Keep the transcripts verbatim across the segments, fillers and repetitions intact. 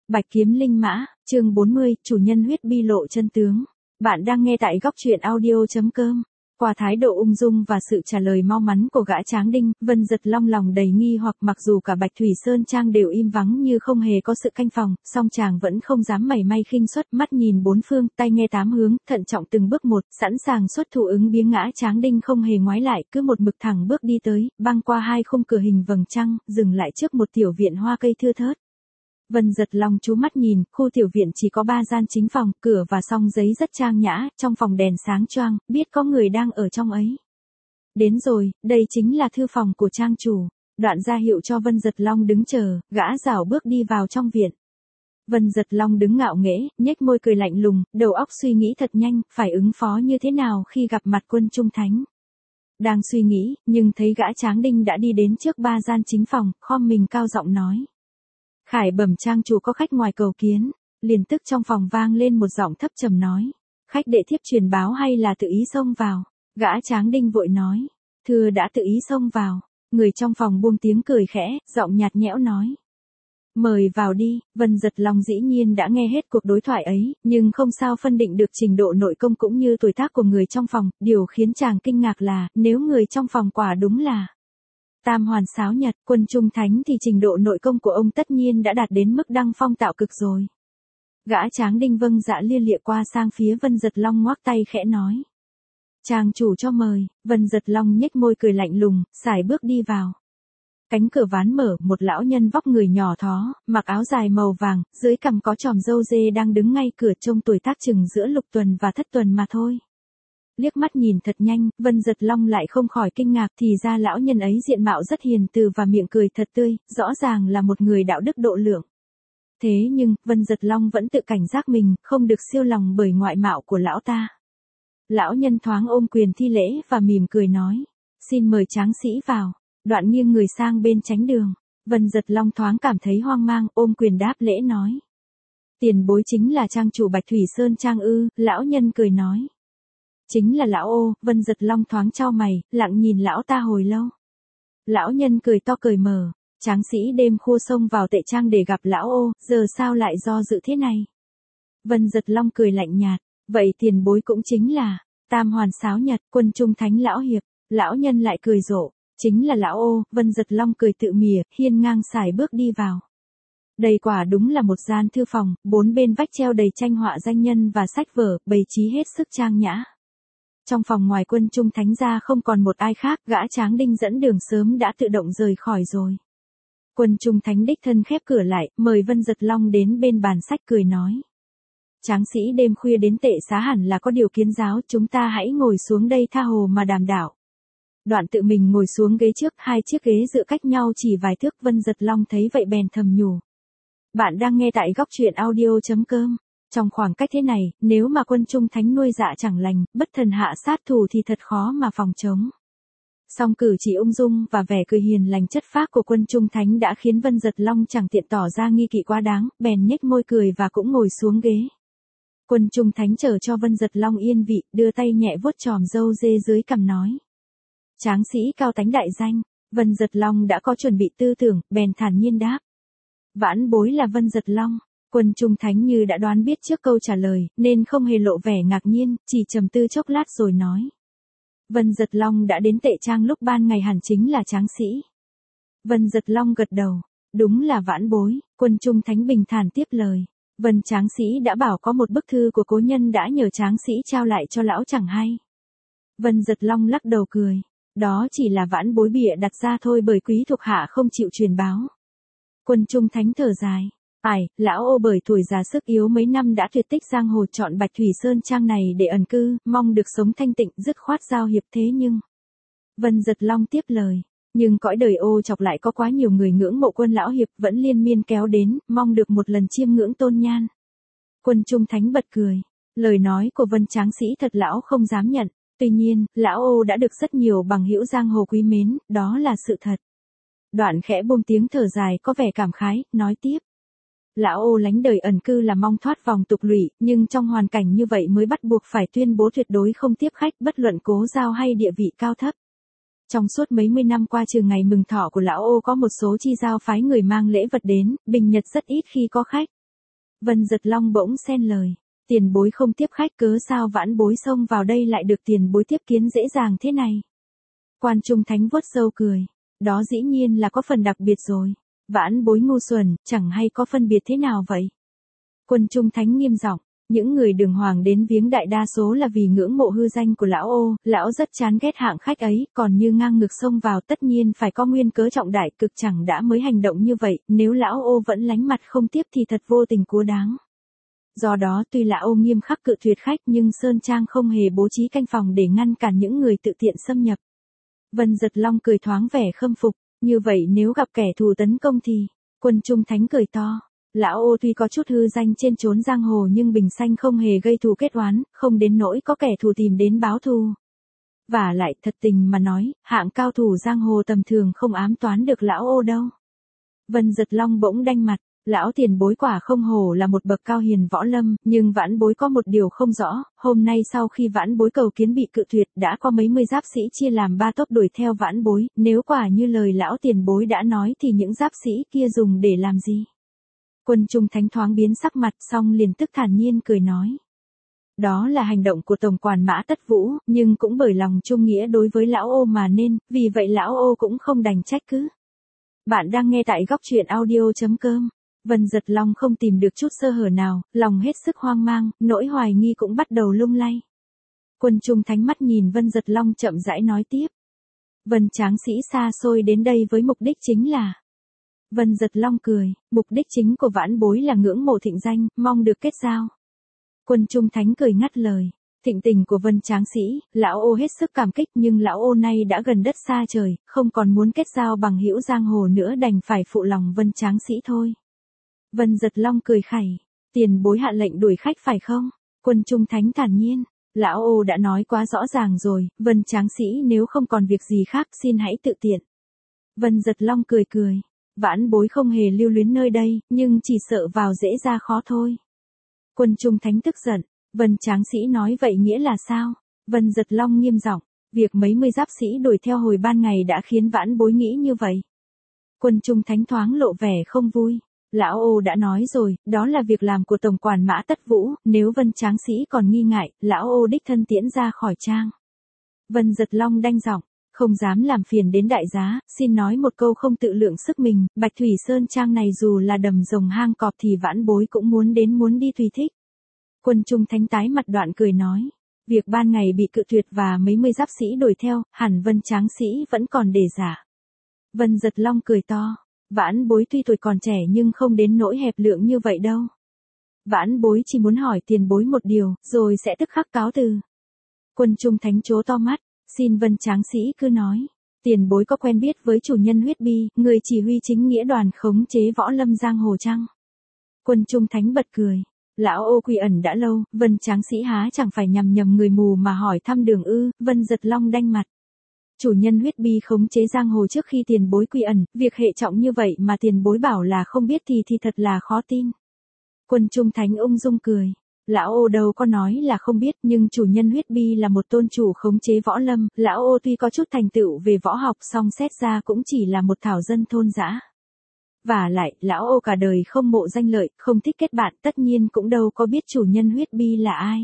Bạch kiếm linh mã, chương bốn mươi, chủ nhân huyết bi lộ chân tướng. Bạn đang nghe tại góc truyện audio chấm com. Qua thái độ ung dung và sự trả lời mau mắn của gã Tráng Đinh, Vân Dật Long lòng đầy nghi hoặc. Mặc dù cả Bạch Thủy Sơn Trang đều im vắng như không hề có sự canh phòng, song chàng vẫn không dám mảy may khinh suất, mắt nhìn bốn phương, tai nghe tám hướng, thận trọng từng bước một, sẵn sàng xuất thủ ứng biến. Gã Tráng Đinh không hề ngoái lại, cứ một mực thẳng bước đi tới, băng qua hai khung cửa hình vầng trăng, dừng lại trước một tiểu viện hoa cây thưa thớt. Vân Dật Long chú mắt nhìn, khu tiểu viện chỉ có ba gian chính phòng, cửa và song giấy rất trang nhã, trong phòng đèn sáng choang, biết có người đang ở trong ấy. Đến rồi, đây chính là thư phòng của trang chủ. Đoạn ra hiệu cho Vân Dật Long đứng chờ, gã rảo bước đi vào trong viện. Vân Dật Long đứng ngạo nghễ, nhếch môi cười lạnh lùng, đầu óc suy nghĩ thật nhanh, phải ứng phó như thế nào khi gặp mặt Quân Trung Thánh. Đang suy nghĩ, nhưng thấy gã Tráng Đinh đã đi đến trước ba gian chính phòng, khom mình cao giọng nói. Khải bẩm trang chủ có khách ngoài cầu kiến. Liền tức trong phòng vang lên một giọng thấp trầm nói. Khách đệ thiếp truyền báo hay là tự ý xông vào? Gã Tráng Đinh vội nói. Thưa đã tự ý xông vào. Người trong phòng buông tiếng cười khẽ, giọng nhạt nhẽo nói. Mời vào đi. Vân Dật Long dĩ nhiên đã nghe hết cuộc đối thoại ấy, nhưng không sao phân định được trình độ nội công cũng như tuổi tác của người trong phòng. Điều khiến chàng kinh ngạc là, nếu người trong phòng quả đúng là Tam Hoàn Sáo Nhật, Quân Trung Thánh thì trình độ nội công của ông tất nhiên đã đạt đến mức đăng phong tạo cực rồi. Gã Tráng Đinh vâng dạ lia lịa qua sang phía Vân Dật Long ngoác tay khẽ nói. Trang chủ cho mời. Vân Dật Long nhếch môi cười lạnh lùng, sải bước đi vào. Cánh cửa ván mở, một lão nhân vóc người nhỏ thó, mặc áo dài màu vàng, dưới cằm có chòm râu dê đang đứng ngay cửa, trông tuổi tác chừng giữa lục tuần và thất tuần mà thôi. Liếc mắt nhìn thật nhanh, Vân Dật Long lại không khỏi kinh ngạc, thì ra lão nhân ấy diện mạo rất hiền từ và miệng cười thật tươi, rõ ràng là một người đạo đức độ lượng. Thế nhưng, Vân Dật Long vẫn tự cảnh giác mình, không được siêu lòng bởi ngoại mạo của lão ta. Lão nhân thoáng ôm quyền thi lễ và mỉm cười nói, xin mời tráng sĩ vào. Đoạn nghiêng người sang bên tránh đường. Vân Dật Long thoáng cảm thấy hoang mang, ôm quyền đáp lễ nói. Tiền bối chính là trang chủ Bạch Thủy Sơn Trang ư? Lão nhân cười nói. Chính là lão ô. Vân Dật Long thoáng chau mày, lặng nhìn lão ta hồi lâu. Lão nhân cười to cười mờ. Tráng sĩ đêm khua xông vào tệ trang để gặp lão ô, giờ sao lại do dự thế này? Vân Dật Long cười lạnh nhạt. Vậy tiền bối cũng chính là Tam Hoàn Sáo Nhật, Quân Trung Thánh lão hiệp. Lão nhân lại cười rộ. Chính là lão ô. Vân Dật Long cười tự mỉa, hiên ngang sải bước đi vào. Đây quả đúng là một gian thư phòng, bốn bên vách treo đầy tranh họa danh nhân và sách vở, bày trí hết sức trang nhã. Trong phòng ngoài Quân Trung Thánh ra không còn một ai khác, gã Tráng Đinh dẫn đường sớm đã tự động rời khỏi rồi. Quân Trung Thánh đích thân khép cửa lại, mời Vân Dật Long đến bên bàn sách cười nói. Tráng sĩ đêm khuya đến tệ xá hẳn là có điều kiến giáo, chúng ta hãy ngồi xuống đây tha hồ mà đàm đạo. Đoạn tự mình ngồi xuống ghế trước, hai chiếc ghế dựa cách nhau chỉ vài thước. Vân Dật Long thấy vậy bèn thầm nhủ. Bạn đang nghe tại góc truyện audio chấm com. Trong khoảng cách thế này, nếu mà Quân Trung Thánh nuôi dạ chẳng lành, bất thần hạ sát thủ thì thật khó mà phòng chống. Song cử chỉ ung dung và vẻ cười hiền lành chất phác của Quân Trung Thánh đã khiến Vân Dật Long chẳng tiện tỏ ra nghi kỵ quá đáng, bèn nhếch môi cười và cũng ngồi xuống ghế. Quân Trung Thánh chờ cho Vân Dật Long yên vị, đưa tay nhẹ vuốt chòm râu dê dưới cằm nói. Tráng sĩ cao tánh đại danh. Vân Dật Long đã có chuẩn bị tư tưởng, bèn thản nhiên đáp. Vãn bối là Vân Dật Long. Quân Trung Thánh như đã đoán biết trước câu trả lời, nên không hề lộ vẻ ngạc nhiên, chỉ trầm tư chốc lát rồi nói. Vân Dật Long đã đến tệ trang lúc ban ngày hẳn chính là tráng sĩ. Vân Dật Long gật đầu. Đúng là vãn bối. Quân Trung Thánh bình thản tiếp lời. Vân tráng sĩ đã bảo có một bức thư của cố nhân đã nhờ tráng sĩ trao lại cho lão chẳng hay. Vân Dật Long lắc đầu cười. Đó chỉ là vãn bối bịa đặt ra thôi bởi quý thuộc hạ không chịu truyền báo. Quân Trung Thánh thở dài. Ải, lão ô bởi tuổi già sức yếu mấy năm đã tuyệt tích giang hồ chọn Bạch Thủy Sơn Trang này để ẩn cư, mong được sống thanh tịnh dứt khoát giao hiệp thế nhưng. Vân Dật Long tiếp lời. Nhưng cõi đời ô chọc lại có quá nhiều người ngưỡng mộ Quân lão hiệp vẫn liên miên kéo đến, mong được một lần chiêm ngưỡng tôn nhan. Quân Trung Thánh bật cười. Lời nói của Vân tráng sĩ thật lão không dám nhận. Tuy nhiên, lão ô đã được rất nhiều bằng hữu giang hồ quý mến, đó là sự thật. Đoạn khẽ buông tiếng thở dài có vẻ cảm khái, nói tiếp. Lão ô lánh đời ẩn cư là mong thoát vòng tục lụy, nhưng trong hoàn cảnh như vậy mới bắt buộc phải tuyên bố tuyệt đối không tiếp khách bất luận cố giao hay địa vị cao thấp. Trong suốt mấy mươi năm qua trừ ngày mừng thọ của lão ô có một số chi giao phái người mang lễ vật đến, bình nhật rất ít khi có khách. Vân Giật Long bỗng xen lời. Tiền bối không tiếp khách cớ sao vãn bối xông vào đây lại được tiền bối tiếp kiến dễ dàng thế này. Quan Trung Thánh vuốt râu cười. Đó dĩ nhiên là có phần đặc biệt rồi. Vãn bối ngu xuẩn, chẳng hay có phân biệt thế nào vậy. Quân Trung Thánh nghiêm giọng. Những người đường hoàng đến viếng đại đa số là vì ngưỡng mộ hư danh của lão ô, lão rất chán ghét hạng khách ấy, còn như ngang ngược xông vào tất nhiên phải có nguyên cớ trọng đại cực chẳng đã mới hành động như vậy, nếu lão ô vẫn lánh mặt không tiếp thì thật vô tình cua đáng. Do đó tuy lão ô nghiêm khắc cự tuyệt khách nhưng Sơn Trang không hề bố trí canh phòng để ngăn cản những người tự tiện xâm nhập. Vân Giật Long cười thoáng vẻ khâm phục, như vậy nếu gặp kẻ thù tấn công thì, Quân Trung Thánh cười to. Lão ô tuy có chút hư danh trên chốn giang hồ nhưng bình sanh không hề gây thù kết oán, không đến nỗi có kẻ thù tìm đến báo thù. Và lại thật tình mà nói, hạng cao thủ giang hồ tầm thường không ám toán được lão ô đâu. Vân Giật Long bỗng đanh mặt, lão tiền bối quả không hổ là một bậc cao hiền võ lâm, nhưng vãn bối có một điều không rõ, hôm nay sau khi vãn bối cầu kiến bị cự tuyệt đã có mấy mươi giáp sĩ chia làm ba tốp đuổi theo vãn bối, nếu quả như lời lão tiền bối đã nói thì những giáp sĩ kia dùng để làm gì? Quân Trung Thánh thoáng biến sắc mặt xong liền tức thản nhiên cười nói. Đó là hành động của Tổng quản Mã Tất Vũ, nhưng cũng bởi lòng trung nghĩa đối với lão ô mà nên, vì vậy lão ô cũng không đành trách cứ. Bạn đang nghe tại góc truyện audio.com. Vân Giật Long không tìm được chút sơ hở nào, lòng hết sức hoang mang, nỗi hoài nghi cũng bắt đầu lung lay. Quân Trung Thánh mắt nhìn Vân Giật Long chậm rãi nói tiếp. Vân tráng sĩ xa xôi đến đây với mục đích chính là... Vân Giật Long cười, mục đích chính của vãn bối là ngưỡng mộ thịnh danh, mong được kết giao. Quân Trung Thánh cười ngắt lời, thịnh tình của Vân tráng sĩ, lão ô hết sức cảm kích nhưng lão ô nay đã gần đất xa trời, không còn muốn kết giao bằng hữu giang hồ nữa đành phải phụ lòng Vân tráng sĩ thôi. Vân Giật Long cười khẩy, tiền bối hạ lệnh đuổi khách phải không? Quân Trung Thánh thản nhiên, lão ô đã nói quá rõ ràng rồi, Vân tráng sĩ nếu không còn việc gì khác xin hãy tự tiện. Vân Giật Long cười cười. Vãn bối không hề lưu luyến nơi đây, nhưng chỉ sợ vào dễ ra khó thôi. Quân Trung Thánh tức giận, Vân tráng sĩ nói vậy nghĩa là sao? Vân Giật Long nghiêm giọng, việc mấy mươi giáp sĩ đuổi theo hồi ban ngày đã khiến vãn bối nghĩ như vậy. Quân Trung Thánh thoáng lộ vẻ không vui, lão ô đã nói rồi, đó là việc làm của Tổng quản Mã Tất Vũ, nếu Vân tráng sĩ còn nghi ngại, lão ô đích thân tiễn ra khỏi trang. Vân Giật Long đanh giọng. Không dám làm phiền đến đại giá, xin nói một câu không tự lượng sức mình, Bạch Thủy Sơn Trang này dù là đầm rồng hang cọp thì vãn bối cũng muốn đến muốn đi tùy thích. Quân Trung Thánh tái mặt đoạn cười nói, việc ban ngày bị cự tuyệt và mấy mươi giáp sĩ đuổi theo, hẳn Vân tráng sĩ vẫn còn để giả. Vân Giật Long cười to, vãn bối tuy tuổi còn trẻ nhưng không đến nỗi hẹp lượng như vậy đâu. Vãn bối chỉ muốn hỏi tiền bối một điều, rồi sẽ tức khắc cáo từ. Quân Trung Thánh trố to mắt. Xin Vân tráng sĩ cứ nói, tiền bối có quen biết với chủ nhân huyết bi, người chỉ huy chính nghĩa đoàn khống chế võ lâm giang hồ chăng? Quân Trung Thánh bật cười, lão ô quy ẩn đã lâu, Vân tráng sĩ há chẳng phải nhằm nhầm người mù mà hỏi thăm đường ư? Vân Giật Long đanh mặt. Chủ nhân huyết bi khống chế giang hồ trước khi tiền bối quy ẩn, việc hệ trọng như vậy mà tiền bối bảo là không biết thì thì thật là khó tin. Quân Trung Thánh ung dung cười. Lão ô đâu có nói là không biết nhưng chủ nhân huyết bi là một tôn chủ khống chế võ lâm, lão ô tuy có chút thành tựu về võ học song xét ra cũng chỉ là một thảo dân thôn dã. Và lại, lão ô cả đời không mộ danh lợi, không thích kết bạn tất nhiên cũng đâu có biết chủ nhân huyết bi là ai.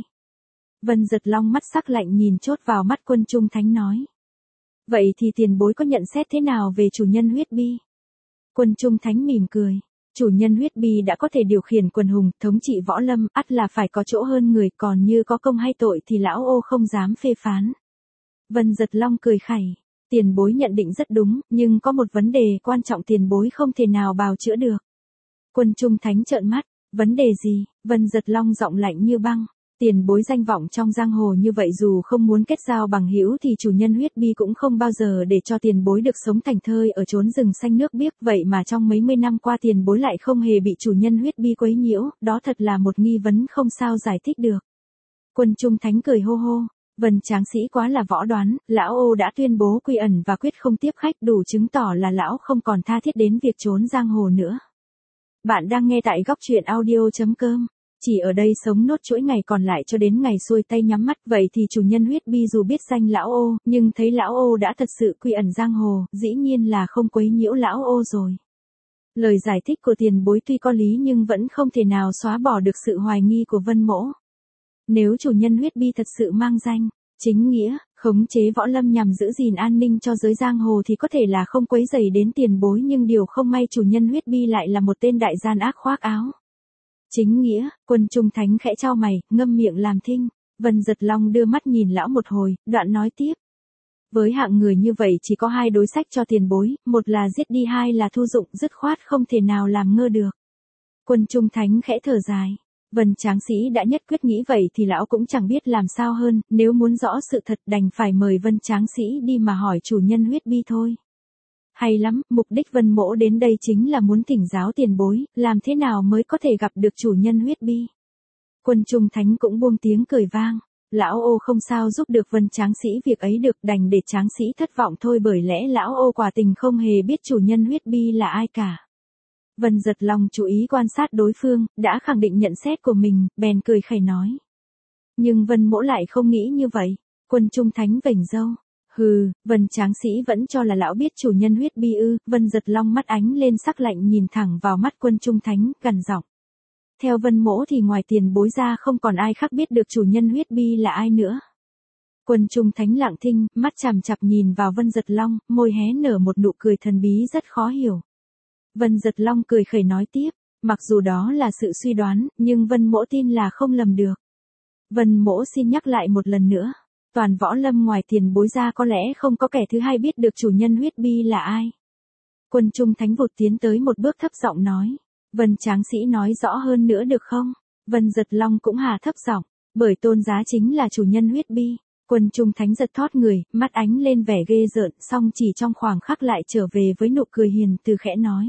Vân Giật Long mắt sắc lạnh nhìn chốt vào mắt Quân Trung Thánh nói. Vậy thì tiền bối có nhận xét thế nào về chủ nhân huyết bi? Quân Trung Thánh mỉm cười. Chủ nhân huyết bi đã có thể điều khiển quần hùng, thống trị võ lâm, ắt là phải có chỗ hơn người, còn như có công hay tội thì lão ô không dám phê phán. Vân Giật Long cười khẩy, tiền bối nhận định rất đúng, nhưng có một vấn đề quan trọng tiền bối không thể nào bào chữa được. Quân Trung Thánh trợn mắt, vấn đề gì? Vân Giật Long giọng lạnh như băng. Tiền bối danh vọng trong giang hồ như vậy dù không muốn kết giao bằng hữu thì chủ nhân huyết bi cũng không bao giờ để cho tiền bối được sống thành thơi ở chốn rừng xanh nước biếc, vậy mà trong mấy mươi năm qua tiền bối lại không hề bị chủ nhân huyết bi quấy nhiễu, đó thật là một nghi vấn không sao giải thích được. Quân Trung Thánh cười hô hô, Vân tráng sĩ quá là võ đoán, lão ô đã tuyên bố quy ẩn và quyết không tiếp khách, đủ chứng tỏ là lão không còn tha thiết đến việc trốn giang hồ nữa. Bạn đang nghe tại góc truyện audio.com. Chỉ ở đây sống nốt chuỗi ngày còn lại cho đến ngày xuôi tay nhắm mắt, vậy thì chủ nhân huyết bi dù biết danh lão ô, nhưng thấy lão ô đã thật sự quy ẩn giang hồ, dĩ nhiên là không quấy nhiễu lão ô rồi. Lời giải thích của tiền bối tuy có lý nhưng vẫn không thể nào xóa bỏ được sự hoài nghi của Vân Mỗ. Nếu chủ nhân huyết bi thật sự mang danh, chính nghĩa, khống chế võ lâm nhằm giữ gìn an ninh cho giới giang hồ thì có thể là không quấy rầy đến tiền bối, nhưng điều không may chủ nhân huyết bi lại là một tên đại gian ác khoác áo. Chính nghĩa, Quân Trung Thánh khẽ chau mày, ngâm miệng làm thinh. Vân Giật Long đưa mắt nhìn lão một hồi, đoạn nói tiếp. Với hạng người như vậy chỉ có hai đối sách cho tiền bối, một là giết đi, hai là thu dụng, dứt khoát không thể nào làm ngơ được. Quân Trung Thánh khẽ thở dài. Vân Tráng Sĩ đã nhất quyết nghĩ vậy thì lão cũng chẳng biết làm sao hơn, nếu muốn rõ sự thật đành phải mời Vân Tráng Sĩ đi mà hỏi chủ nhân huyết bi thôi. Hay lắm, mục đích Vân Mỗ đến đây chính là muốn thỉnh giáo tiền bối, làm thế nào mới có thể gặp được chủ nhân huyết bi. Quân Trung Thánh cũng buông tiếng cười vang. Lão ô không sao giúp được Vân Tráng Sĩ việc ấy được, đành để Tráng Sĩ thất vọng thôi, bởi lẽ lão ô quả tình không hề biết chủ nhân huyết bi là ai cả. Vân Giật Long chú ý quan sát đối phương, đã khẳng định nhận xét của mình, bèn cười khẩy nói. Nhưng Vân Mỗ lại không nghĩ như vậy. Quân Trung Thánh vểnh râu. Hừ, Vân Tráng Sĩ vẫn cho là lão biết chủ nhân huyết bi ư. Vân Giật Long mắt ánh lên sắc lạnh nhìn thẳng vào mắt Quân Trung Thánh, gằn giọng. Theo Vân Mỗ thì ngoài tiền bối ra không còn ai khác biết được chủ nhân huyết bi là ai nữa. Quân Trung Thánh lặng thinh, mắt chằm chằm nhìn vào Vân Giật Long, môi hé nở một nụ cười thần bí rất khó hiểu. Vân Giật Long cười khẩy nói tiếp, mặc dù đó là sự suy đoán, nhưng Vân Mỗ tin là không lầm được. Vân Mỗ xin nhắc lại một lần nữa, toàn võ lâm ngoài tiền bối ra có lẽ không có kẻ thứ hai biết được chủ nhân huyết bi là ai. Quân Trung Thánh vụt tiến tới một bước thấp giọng nói, Vân Tráng Sĩ nói rõ hơn nữa được không? Vân Giật Long cũng hà thấp giọng, bởi tôn giá chính là chủ nhân huyết bi. Quân Trung Thánh giật thót người, mắt ánh lên vẻ ghê rợn, song chỉ trong khoảng khắc lại trở về với nụ cười hiền từ khẽ nói.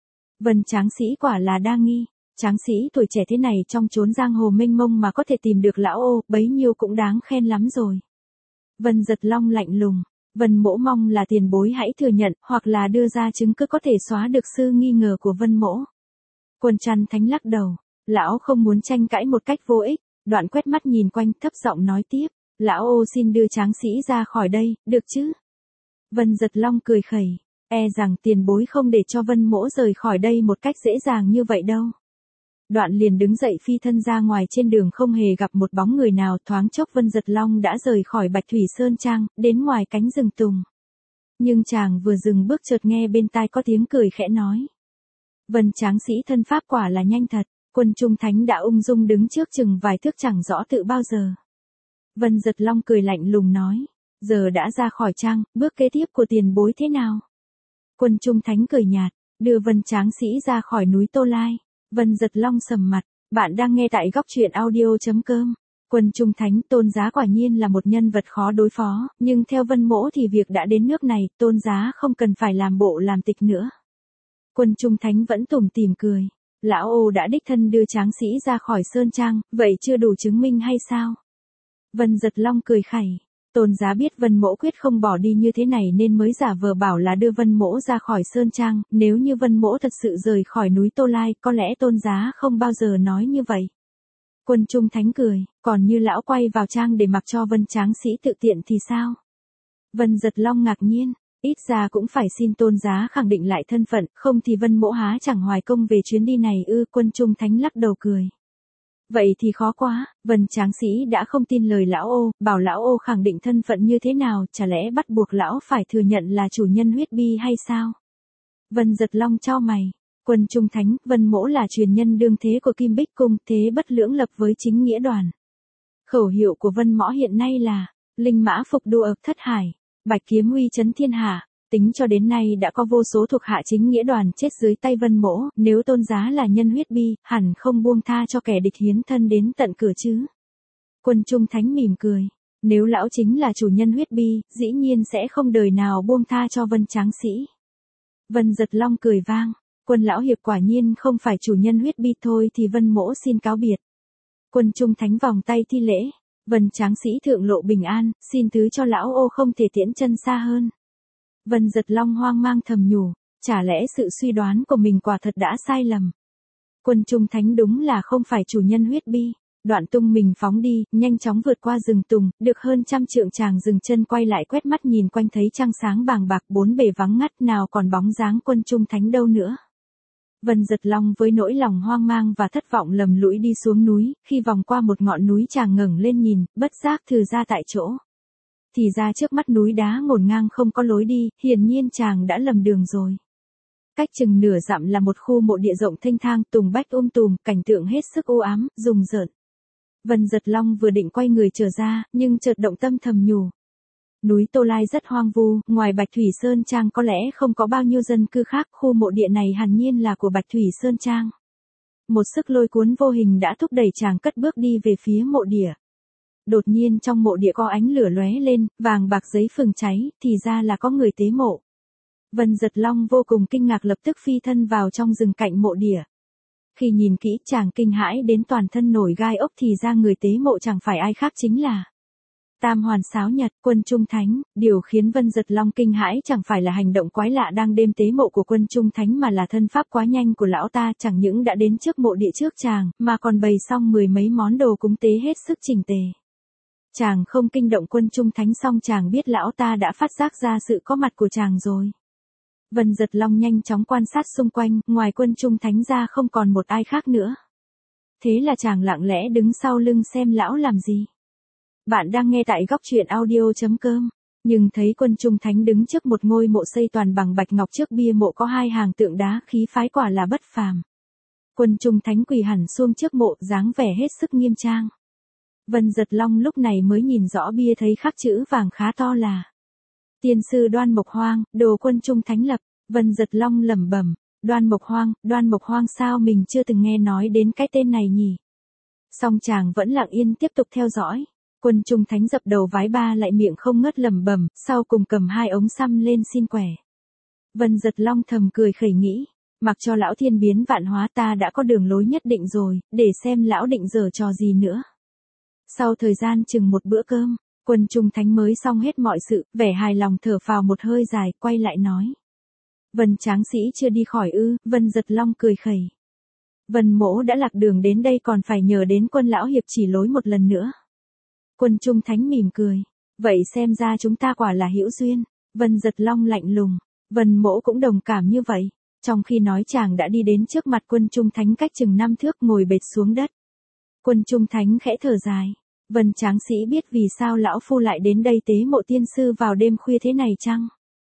Vân Tráng Sĩ quả là đa nghi, Tráng Sĩ tuổi trẻ thế này trong chốn giang hồ mênh mông mà có thể tìm được lão ô, bấy nhiêu cũng đáng khen lắm rồi. Vân Giật Long lạnh lùng, Vân Mỗ mong là tiền bối hãy thừa nhận, hoặc là đưa ra chứng cứ có thể xóa được sự nghi ngờ của Vân Mỗ. Quân Trăn Thánh lắc đầu, lão không muốn tranh cãi một cách vô ích, đoạn quét mắt nhìn quanh thấp giọng nói tiếp, lão ô xin đưa Tráng Sĩ ra khỏi đây, được chứ? Vân Giật Long cười khẩy, e rằng tiền bối không để cho Vân Mỗ rời khỏi đây một cách dễ dàng như vậy đâu. Đoạn liền đứng dậy phi thân ra ngoài, trên đường không hề gặp một bóng người nào, thoáng chốc Vân Giật Long đã rời khỏi Bạch Thủy Sơn Trang, đến ngoài cánh rừng tùng. Nhưng chàng vừa dừng bước chợt nghe bên tai có tiếng cười khẽ nói. Vân Tráng Sĩ thân pháp quả là nhanh thật. Quân Trung Thánh đã ung dung đứng trước chừng vài thước chẳng rõ tự bao giờ. Vân Giật Long cười lạnh lùng nói, giờ đã ra khỏi trang, bước kế tiếp của tiền bối thế nào? Quân Trung Thánh cười nhạt, đưa Vân Tráng Sĩ ra khỏi núi Tô Lai. Vân Giật Long sầm mặt, bạn đang nghe tại góc truyện audio chấm com. Quân Trung Thánh, tôn giá quả nhiên là một nhân vật khó đối phó, nhưng theo Vân Mỗ thì việc đã đến nước này, tôn giá không cần phải làm bộ làm tịch nữa. Quân Trung Thánh vẫn tủm tỉm cười. Lão ô đã đích thân đưa Tráng Sĩ ra khỏi Sơn Trang, vậy chưa đủ chứng minh hay sao? Vân Giật Long cười khẩy. Tôn giá biết Vân Mỗ quyết không bỏ đi như thế này nên mới giả vờ bảo là đưa Vân Mỗ ra khỏi Sơn Trang, nếu như Vân Mỗ thật sự rời khỏi núi Tô Lai, có lẽ tôn giá không bao giờ nói như vậy. Quân Trung Thánh cười, còn như lão quay vào trang để mặc cho Vân Tráng Sĩ tự tiện thì sao? Vân Giật Long ngạc nhiên, ít ra cũng phải xin tôn giá khẳng định lại thân phận, không thì Vân Mỗ há chẳng hoài công về chuyến đi này ư. Quân Trung Thánh lắc đầu cười. Vậy thì khó quá, Vân Tráng Sĩ đã không tin lời lão ô, bảo lão ô khẳng định thân phận như thế nào, chả lẽ bắt buộc lão phải thừa nhận là chủ nhân huyết bi hay sao? Vân Giật Long chau mày, Quân Trung Thánh, Vân Mỗ là truyền nhân đương thế của Kim Bích Cung, thế bất lưỡng lập với chính nghĩa đoàn. Khẩu hiệu của Vân Mõ hiện nay là, linh mã phục đua ập thất hải, bạch kiếm uy chấn thiên hạ. Tính cho đến nay đã có vô số thuộc hạ chính nghĩa đoàn chết dưới tay Vân Mỗ, nếu tôn giá là nhân huyết bi, hẳn không buông tha cho kẻ địch hiến thân đến tận cửa chứ. Quân Trung Thánh mỉm cười, nếu lão chính là chủ nhân huyết bi, dĩ nhiên sẽ không đời nào buông tha cho Vân Tráng Sĩ. Vân Giật Long cười vang, Quân lão hiệp quả nhiên không phải chủ nhân huyết bi, thôi thì Vân Mỗ xin cáo biệt. Quân Trung Thánh vòng tay thi lễ, Vân Tráng Sĩ thượng lộ bình an, xin thứ cho lão ô không thể tiễn chân xa hơn. Vân Giật Long hoang mang thầm nhủ, chả lẽ sự suy đoán của mình quả thật đã sai lầm. Quân Trung Thánh đúng là không phải chủ nhân huyết bi. Đoạn tung mình phóng đi, nhanh chóng vượt qua rừng tùng, được hơn trăm trượng chàng dừng chân quay lại quét mắt nhìn quanh thấy trăng sáng bàng bạc, bốn bề vắng ngắt, nào còn bóng dáng Quân Trung Thánh đâu nữa. Vân Giật Long với nỗi lòng hoang mang và thất vọng lầm lũi đi xuống núi, khi vòng qua một ngọn núi chàng ngẩng lên nhìn, bất giác thừ ra tại chỗ. Thì ra trước mắt núi đá ngổn ngang không có lối đi, hiển nhiên chàng đã lầm đường rồi. Cách chừng nửa dặm là một khu mộ địa rộng thênh thang, tùng bách um tùm, cảnh tượng hết sức u ám, rùng rợn. Vân Giật Long vừa định quay người trở ra, nhưng chợt động tâm thầm nhủ. Núi Tô Lai rất hoang vu, ngoài Bạch Thủy Sơn Trang có lẽ không có bao nhiêu dân cư khác, khu mộ địa này hẳn nhiên là của Bạch Thủy Sơn Trang. Một sức lôi cuốn vô hình đã thúc đẩy chàng cất bước đi về phía mộ địa. Đột nhiên trong mộ địa có ánh lửa lóe lên, vàng bạc giấy phừng cháy, thì ra là có người tế mộ. Vân Giật Long vô cùng kinh ngạc lập tức phi thân vào trong rừng cạnh mộ địa. Khi nhìn kỹ chàng kinh hãi đến toàn thân nổi gai ốc thì ra người tế mộ chẳng phải ai khác chính là Tam Hoàn Sáo Nhật, Quân Trung Thánh. Điều khiến Vân Giật Long kinh hãi chẳng phải là hành động quái lạ đang đêm tế mộ của Quân Trung Thánh mà là thân pháp quá nhanh của lão ta, chẳng những đã đến trước mộ địa trước chàng, mà còn bày xong mười mấy món đồ cúng tế hết sức chỉnh tề. Chàng không kinh động Quân Trung Thánh xong chàng biết lão ta đã phát giác ra sự có mặt của chàng rồi. Vân Giật Long nhanh chóng quan sát xung quanh, ngoài Quân Trung Thánh ra không còn một ai khác nữa. Thế là chàng lặng lẽ đứng sau lưng xem lão làm gì. Bạn đang nghe tại góc truyện audio chấm com. Nhưng thấy Quân Trung Thánh đứng trước một ngôi mộ xây toàn bằng bạch ngọc, trước bia mộ có hai hàng tượng đá, khí phái quả là bất phàm. Quân Trung Thánh quỳ hẳn xuống trước mộ, dáng vẻ hết sức nghiêm trang. Vân Giật Long lúc này mới nhìn rõ bia thấy khắc chữ vàng khá to là Tiên sư Đoan Mộc Hoang, đồ Quân Trung Thánh lập. Vân Giật Long lẩm bẩm, Đoan Mộc Hoang, Đoan Mộc Hoang sao mình chưa từng nghe nói đến cái tên này nhỉ? Song chàng vẫn lặng yên tiếp tục theo dõi. Quân Trung Thánh dập đầu vái ba lại miệng không ngớt lẩm bẩm, sau cùng cầm hai ống xăm lên xin quẻ. Vân Giật Long thầm cười khẩy nghĩ, mặc cho lão thiên biến vạn hóa ta đã có đường lối nhất định rồi, để xem lão định giở trò gì nữa. Sau thời gian chừng một bữa cơm, Quân Trung Thánh mới xong hết mọi sự, vẻ hài lòng thở phào một hơi dài, quay lại nói. Vân tráng sĩ chưa đi khỏi ư? Vân Giật Long cười khẩy. Vân mỗ đã lạc đường đến đây còn phải nhờ đến Quân lão hiệp chỉ lối một lần nữa. Quân Trung Thánh mỉm cười. Vậy xem ra chúng ta quả là hữu duyên. Vân Giật Long lạnh lùng. Vân mỗ cũng đồng cảm như vậy. Trong khi nói chàng đã đi đến trước mặt Quân Trung Thánh cách chừng năm thước, ngồi bệt xuống đất. Quân Trung Thánh khẽ thở dài. Vân tráng sĩ biết vì sao lão phu lại đến đây tế mộ tiên sư vào đêm khuya thế này chăng?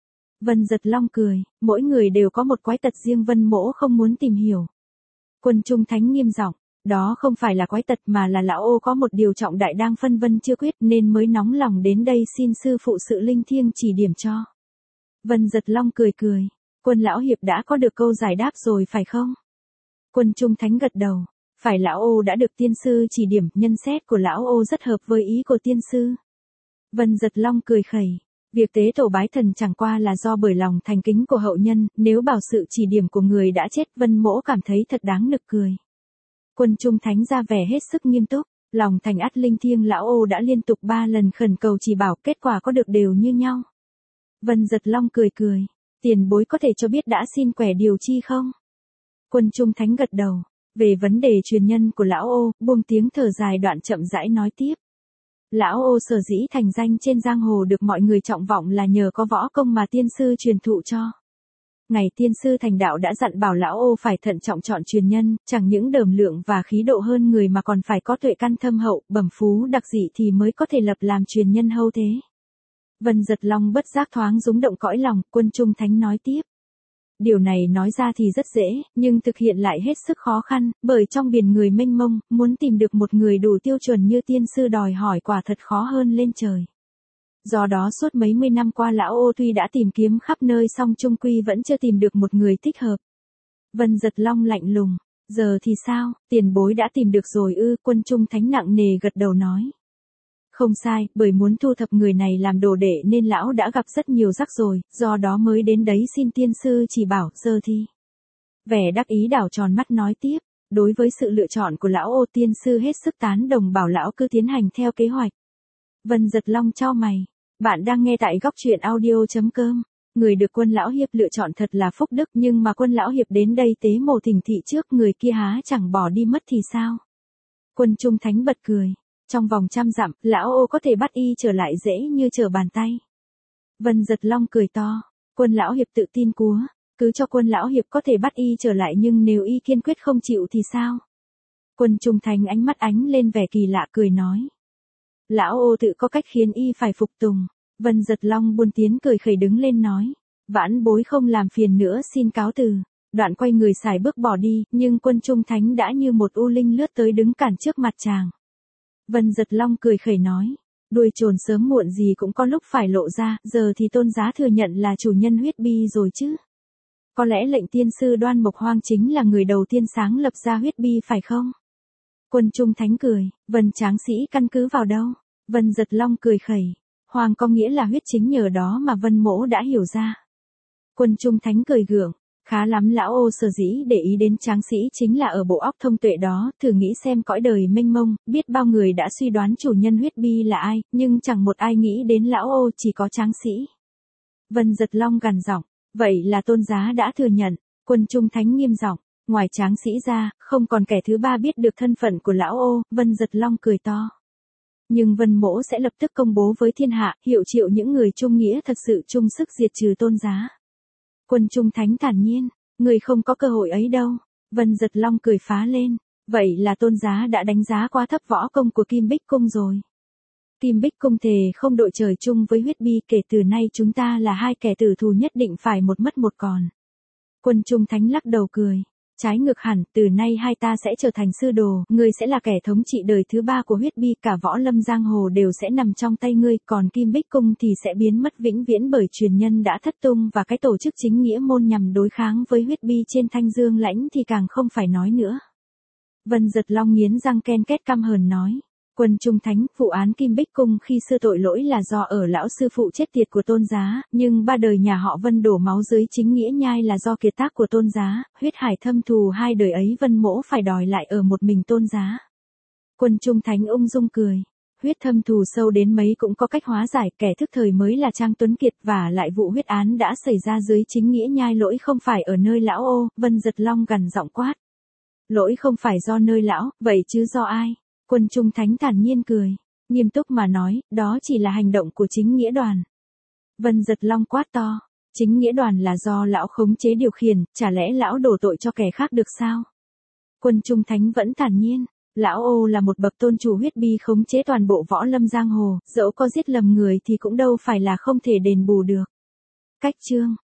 Vân Giật Long cười, mỗi người đều có một quái tật riêng, Vân mỗ không muốn tìm hiểu. Quân Trung Thánh nghiêm giọng, đó không phải là quái tật mà là lão ô có một điều trọng đại đang phân vân chưa quyết nên mới nóng lòng đến đây xin sư phụ sự linh thiêng chỉ điểm cho. Vân Giật Long cười cười, Quân lão hiệp đã có được câu giải đáp rồi phải không? Quân Trung Thánh gật đầu, phải lão ô đã được tiên sư chỉ điểm, nhân xét của lão ô rất hợp với ý của tiên sư. Vân Giật Long cười khẩy. Việc tế tổ bái thần chẳng qua là do bởi lòng thành kính của hậu nhân, nếu bảo sự chỉ điểm của người đã chết, Vân mỗ cảm thấy thật đáng nực cười. Quân Trung Thánh ra vẻ hết sức nghiêm túc, lòng thành ắt linh thiêng lão ô đã liên tục ba lần khẩn cầu chỉ bảo, kết quả có được đều như nhau. Vân Giật Long cười cười, tiền bối có thể cho biết đã xin quẻ điều chi không? Quân Trung Thánh gật đầu, về vấn đề truyền nhân của lão ô, buông tiếng thở dài đoạn chậm rãi nói tiếp. Lão ô sở dĩ thành danh trên giang hồ được mọi người trọng vọng là nhờ có võ công mà tiên sư truyền thụ cho. Ngày tiên sư thành đạo đã dặn bảo lão ô phải thận trọng chọn truyền nhân, chẳng những đờm lượng và khí độ hơn người mà còn phải có tuệ căn thâm hậu, bẩm phú đặc dị thì mới có thể lập làm truyền nhân hậu thế. Vân Giật Long bất giác thoáng rúng động cõi lòng. Quân Trung Thánh nói tiếp. Điều này nói ra thì rất dễ, nhưng thực hiện lại hết sức khó khăn, bởi trong biển người mênh mông, muốn tìm được một người đủ tiêu chuẩn như tiên sư đòi hỏi quả thật khó hơn lên trời. Do đó suốt mấy mươi năm qua lão ô tuy đã tìm kiếm khắp nơi song chung quy vẫn chưa tìm được một người thích hợp. Vân Giật Long lạnh lùng, giờ thì sao, tiền bối đã tìm được rồi ư? Quân Trung Thánh nặng nề gật đầu nói. Không sai, bởi muốn thu thập người này làm đồ đệ nên lão đã gặp rất nhiều rắc rồi, do đó mới đến đấy xin tiên sư chỉ bảo, giờ thì. Vẻ đắc ý đảo tròn mắt nói tiếp, đối với sự lựa chọn của lão ô tiên sư hết sức tán đồng bảo lão cứ tiến hành theo kế hoạch. Vân Giật Long chau mày, bạn đang nghe tại góc truyện audio chấm com. Người được Quân lão hiệp lựa chọn thật là phúc đức, nhưng mà Quân lão hiệp đến đây tế mộ thỉnh thị trước, người kia há chẳng bỏ đi mất thì sao? Quân Trung Thánh bật cười. Trong vòng trăm dặm, lão ô có thể bắt y trở lại dễ như trở bàn tay. Vân Giật Long cười to, Quân lão hiệp tự tin quá, Cứ cho Quân lão hiệp có thể bắt y trở lại, nhưng nếu y kiên quyết không chịu thì sao? Quân Trung Thánh ánh mắt ánh lên vẻ kỳ lạ cười nói. Lão ô tự có cách khiến y phải phục tùng. Vân Giật Long buồn tiến cười khẩy đứng lên nói. Vãn bối không làm phiền nữa, xin cáo từ. Đoạn quay người xài bước bỏ đi, nhưng Quân Trung Thánh đã như một u linh lướt tới đứng cản trước mặt chàng. Vân Giật Long cười khẩy nói. Đuôi trồn sớm muộn gì cũng có lúc phải lộ ra, giờ thì Tôn giá thừa nhận là chủ nhân huyết bi rồi chứ. Có lẽ lệnh tiên sư Đoan Mộc Hoang chính là người đầu tiên sáng lập ra huyết bi phải không? Quân Trung Thánh cười. Vân tráng sĩ căn cứ vào đâu? Vân Giật Long cười khẩy. Hoàng có nghĩa là huyết chính nhờ đó mà Vân mỗ đã hiểu ra. Quân Trung Thánh cười gượng. Khá lắm, lão ô sở dĩ để ý đến tráng sĩ chính là ở bộ óc thông tuệ đó, thử nghĩ xem cõi đời mênh mông, biết bao người đã suy đoán chủ nhân huyết bi là ai, nhưng chẳng một ai nghĩ đến lão ô, chỉ có tráng sĩ. Vân Giật Long gằn giọng. Vậy là Tôn giá đã thừa nhận. Quân Trung Thánh nghiêm giọng. Ngoài tráng sĩ ra, không còn kẻ thứ ba biết được thân phận của lão ô. Vân Giật Long cười to. Nhưng Vân mỗ sẽ lập tức công bố với thiên hạ, hiệu triệu những người trung nghĩa thật sự chung sức diệt trừ Tôn giá. Quân Trung Thánh thản nhiên. Người không có cơ hội ấy đâu. Vân Giật Long cười phá lên. Vậy là Tôn giá đã đánh giá quá thấp võ công của Kim Bích Cung rồi. Kim Bích Cung thề không đội trời chung với huyết bi, kể từ nay chúng ta là hai kẻ tử thù nhất định phải một mất một còn. Quân Trung Thánh lắc đầu cười. Trái ngược hẳn, từ nay hai ta sẽ trở thành sư đồ, ngươi sẽ là kẻ thống trị đời thứ ba của huyết bi, cả võ lâm giang hồ đều sẽ nằm trong tay ngươi, còn Kim Bích Cung thì sẽ biến mất vĩnh viễn bởi truyền nhân đã thất tung, và cái tổ chức chính nghĩa môn nhằm đối kháng với huyết bi trên Thanh Dương lãnh thì càng không phải nói nữa. Vân Giật Long nghiến răng ken két căm hờn nói. Quân Trung Thánh, vụ án Kim Bích Cung khi xưa tội lỗi là do ở lão sư phụ chết tiệt của Tôn giá, nhưng ba đời nhà họ Vân đổ máu dưới chính nghĩa nhai là do kiệt tác của Tôn giá, huyết hải thâm thù hai đời ấy Vân mỗ phải đòi lại ở một mình Tôn giá. Quân Trung Thánh ung dung cười. Huyết thâm thù sâu đến mấy cũng có cách hóa giải, kẻ thức thời mới là Trang Tuấn Kiệt, và lại vụ huyết án đã xảy ra dưới chính nghĩa nhai, lỗi không phải ở nơi lão ô. Vân Giật Long gằn giọng quát. Lỗi không phải do nơi lão, vậy chứ do ai? Quân Trung Thánh thản nhiên cười. Nghiêm túc mà nói, đó chỉ là hành động của chính nghĩa đoàn. Vân Giật Long quát to. Chính nghĩa đoàn là do lão khống chế điều khiển, chả lẽ lão đổ tội cho kẻ khác được sao? Quân Trung Thánh vẫn thản nhiên. Lão ô là một bậc tôn chủ huyết bi khống chế toàn bộ võ lâm giang hồ, dẫu có giết lầm người thì cũng đâu phải là không thể đền bù được. Cách chương